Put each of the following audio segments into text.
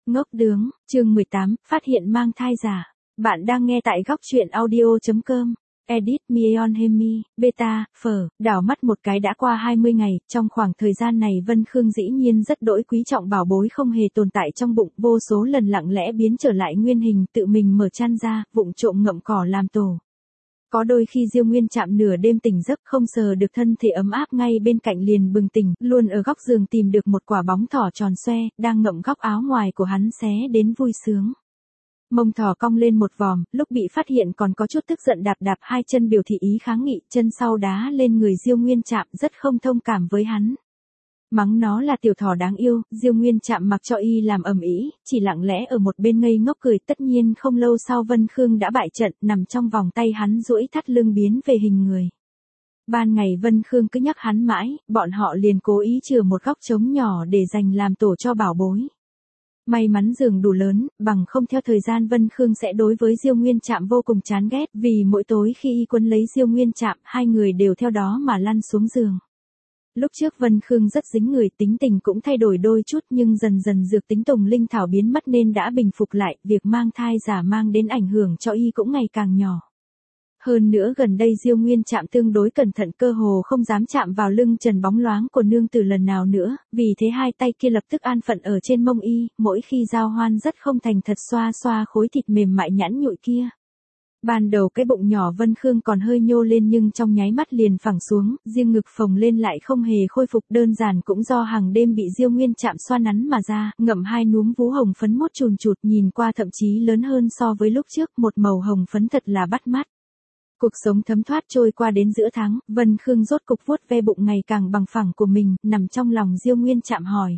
Ngốc Tướng, chương 18, phát hiện mang thai giả. Bạn đang nghe tại góc truyện audio.com. Edit Mion Hemi, Beta, Phở, đảo mắt một cái đã qua 20 ngày, trong khoảng thời gian này Vân Khương dĩ nhiên rất đỗi quý trọng bảo bối không hề tồn tại trong bụng, vô số lần lặng lẽ biến trở lại nguyên hình, tự mình mở chăn ra, vụng trộm ngậm cỏ làm tổ. Có đôi khi Diêu Nguyên Trạm nửa đêm tỉnh giấc không sờ được thân thể ấm áp ngay bên cạnh liền bừng tỉnh, luôn ở góc giường tìm được một quả bóng thỏ tròn xoe, đang ngậm góc áo ngoài của hắn xé đến vui sướng. Mông thỏ cong lên một vòm, lúc bị phát hiện còn có chút tức giận đạp đạp hai chân biểu thị ý kháng nghị, chân sau đá lên người Diêu Nguyên Trạm rất không thông cảm với hắn. Mắng nó là tiểu thỏ đáng yêu, Diêu Nguyên Trạm mặc cho y làm ầm ĩ, chỉ lặng lẽ ở một bên ngây ngốc cười. Tất nhiên không lâu sau Vân Khương đã bại trận, nằm trong vòng tay hắn duỗi thắt lưng biến về hình người. Ban ngày Vân Khương cứ nhắc hắn mãi, bọn họ liền cố ý chừa một góc trống nhỏ để dành làm tổ cho bảo bối. May mắn giường đủ lớn, bằng không theo thời gian Vân Khương sẽ đối với Diêu Nguyên Trạm vô cùng chán ghét, vì mỗi tối khi y quấn lấy Diêu Nguyên Trạm, hai người đều theo đó mà lăn xuống giường. Lúc trước Vân Khương rất dính người, tính tình cũng thay đổi đôi chút, nhưng dần dần dược tính Tùng Linh Thảo biến mất nên đã bình phục lại, việc mang thai giả mang đến ảnh hưởng cho y cũng ngày càng nhỏ. Hơn nữa gần đây Diêu Nguyên Trạm tương đối cẩn thận, cơ hồ không dám chạm vào lưng trần bóng loáng của nương tử lần nào nữa, vì thế hai tay kia lập tức an phận ở trên mông y, mỗi khi giao hoan rất không thành thật xoa xoa khối thịt mềm mại nhẵn nhụi kia. Ban đầu cái bụng nhỏ Vân Khương còn hơi nhô lên nhưng trong nháy mắt liền phẳng xuống, riêng ngực phồng lên lại không hề khôi phục, đơn giản cũng do hàng đêm bị Diêu Nguyên Trạm xoa nắn mà ra, ngậm hai núm vú hồng phấn mốt chùn chụt, nhìn qua thậm chí lớn hơn so với lúc trước, một màu hồng phấn thật là bắt mắt. Cuộc sống thấm thoát trôi qua đến giữa tháng, Vân Khương rốt cục vuốt ve bụng ngày càng bằng phẳng của mình, nằm trong lòng Diêu Nguyên Trạm hỏi.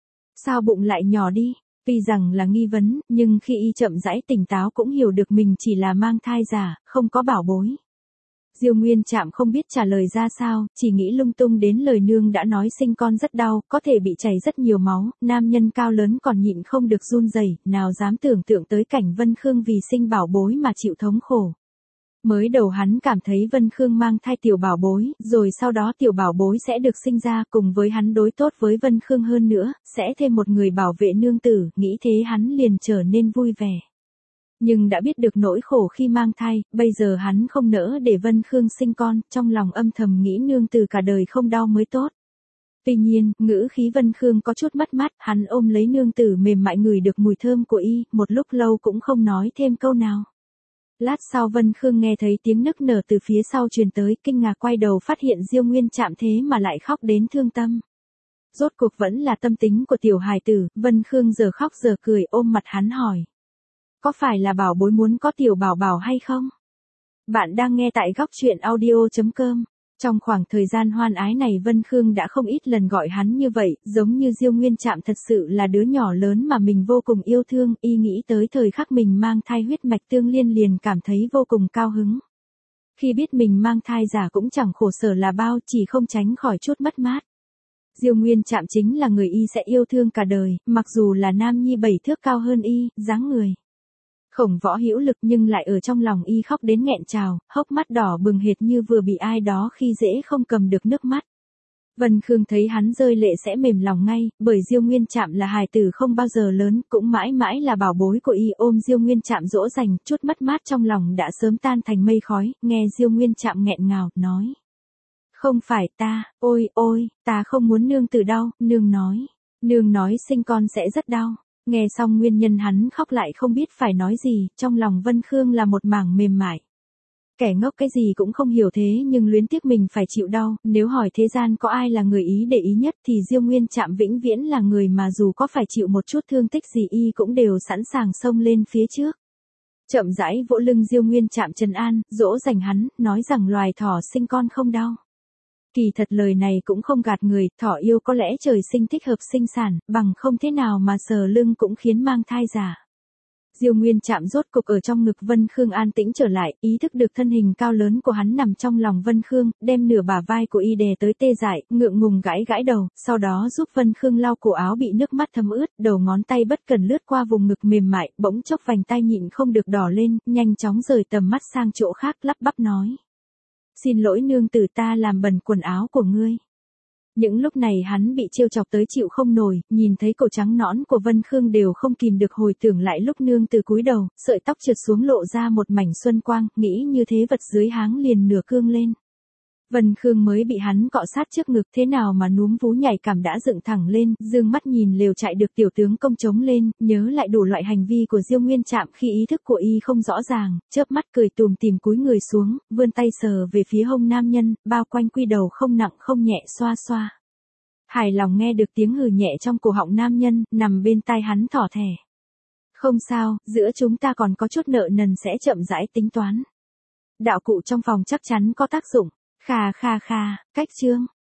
Sao bụng lại nhỏ đi? Tuy rằng là nghi vấn, nhưng khi y chậm rãi tỉnh táo cũng hiểu được mình chỉ là mang thai giả, không có bảo bối. Diêu Nguyên Trạm không biết trả lời ra sao, chỉ nghĩ lung tung đến lời nương đã nói sinh con rất đau, có thể bị chảy rất nhiều máu, nam nhân cao lớn còn nhịn không được run rẩy, nào dám tưởng tượng tới cảnh Vân Khương vì sinh bảo bối mà chịu thống khổ. Mới đầu hắn cảm thấy Vân Khương mang thai tiểu bảo bối, rồi sau đó tiểu bảo bối sẽ được sinh ra, cùng với hắn đối tốt với Vân Khương hơn nữa, sẽ thêm một người bảo vệ nương tử, nghĩ thế hắn liền trở nên vui vẻ. Nhưng đã biết được nỗi khổ khi mang thai, bây giờ hắn không nỡ để Vân Khương sinh con, trong lòng âm thầm nghĩ nương tử cả đời không đau mới tốt. Tuy nhiên, ngữ khí Vân Khương có chút mất mát, hắn ôm lấy nương tử mềm mại ngửi được mùi thơm của y, một lúc lâu cũng không nói thêm câu nào. Lát sau Vân Khương nghe thấy tiếng nức nở từ phía sau truyền tới, kinh ngạc quay đầu phát hiện Diêu Nguyên Trạm thế mà lại khóc đến thương tâm. Rốt cuộc vẫn là tâm tính của tiểu hài tử, Vân Khương giờ khóc giờ cười ôm mặt hắn hỏi. Có phải là bảo bối muốn có tiểu bảo bảo hay không? Bạn đang nghe tại góc truyện audio.com. Trong khoảng thời gian hoan ái này Vân Khương đã không ít lần gọi hắn như vậy, giống như Diêu Nguyên Trạm thật sự là đứa nhỏ lớn mà mình vô cùng yêu thương, y nghĩ tới thời khắc mình mang thai huyết mạch tương liên liền cảm thấy vô cùng cao hứng. Khi biết mình mang thai giả cũng chẳng khổ sở là bao, chỉ không tránh khỏi chút mất mát. Diêu Nguyên Trạm chính là người y sẽ yêu thương cả đời, mặc dù là nam nhi 7 thước cao hơn y, dáng người khổng võ hữu lực nhưng lại ở trong lòng y khóc đến nghẹn trào, hốc mắt đỏ bừng hệt như vừa bị ai đó khi dễ không cầm được nước mắt. Vân Khương thấy hắn rơi lệ sẽ mềm lòng ngay, bởi Diêu Nguyên Trạm là hài tử không bao giờ lớn, cũng mãi mãi là bảo bối của y, ôm Diêu Nguyên Trạm dỗ dành, chút mất mát trong lòng đã sớm tan thành mây khói, nghe Diêu Nguyên Trạm nghẹn ngào, nói. Không phải ta, ôi ôi, ta không muốn nương tử đau, nương nói sinh con sẽ rất đau. Nghe xong nguyên nhân hắn khóc lại không biết phải nói gì, trong lòng Vân Khương là một mảng mềm mại. Kẻ ngốc cái gì cũng không hiểu thế nhưng luyến tiếc mình phải chịu đau, nếu hỏi thế gian có ai là người ý để ý nhất thì Diêu Nguyên Trạm vĩnh viễn là người mà dù có phải chịu một chút thương tích gì y cũng đều sẵn sàng xông lên phía trước. Chậm rãi vỗ lưng Diêu Nguyên Trạm trấn an, dỗ dành hắn, nói rằng loài thỏ sinh con không đau. Kỳ thật lời này cũng không gạt người, thỏ yêu có lẽ trời sinh thích hợp sinh sản, bằng không thế nào mà sờ lưng cũng khiến mang thai giả. Diêu Nguyên Trạm rốt cục ở trong ngực Vân Khương an tĩnh trở lại, ý thức được thân hình cao lớn của hắn nằm trong lòng Vân Khương, đem nửa bả vai của y đè tới tê dại, ngượng ngùng gãi gãi đầu, sau đó giúp Vân Khương lau cổ áo bị nước mắt thấm ướt, đầu ngón tay bất cần lướt qua vùng ngực mềm mại, bỗng chốc vành tay nhịn không được đỏ lên, nhanh chóng rời tầm mắt sang chỗ khác lắp bắp nói. Xin lỗi nương tử, ta làm bẩn quần áo của ngươi. Những lúc này hắn bị trêu chọc tới chịu không nổi, nhìn thấy cổ trắng nõn của Vân Khương đều không kìm được hồi tưởng lại lúc nương từ cúi đầu, sợi tóc trượt xuống lộ ra một mảnh xuân quang, nghĩ như thế vật dưới háng liền nửa cương lên. Vân Khương mới bị hắn cọ sát trước ngực thế nào mà núm vú nhạy cảm đã dựng thẳng lên, dương mắt nhìn lều trại được tiểu tướng công chống lên, nhớ lại đủ loại hành vi của Diêu Nguyên Trạm khi ý thức của y không rõ ràng, chớp mắt cười tùm tìm cúi người xuống, vươn tay sờ về phía hông nam nhân, bao quanh quy đầu không nặng không nhẹ xoa xoa. Hài lòng nghe được tiếng hừ nhẹ trong cổ họng nam nhân, nằm bên tai hắn thỏ thẻ. Không sao, giữa chúng ta còn có chút nợ nần sẽ chậm rãi tính toán. Đạo cụ trong phòng chắc chắn có tác dụng. Kha, cách chương.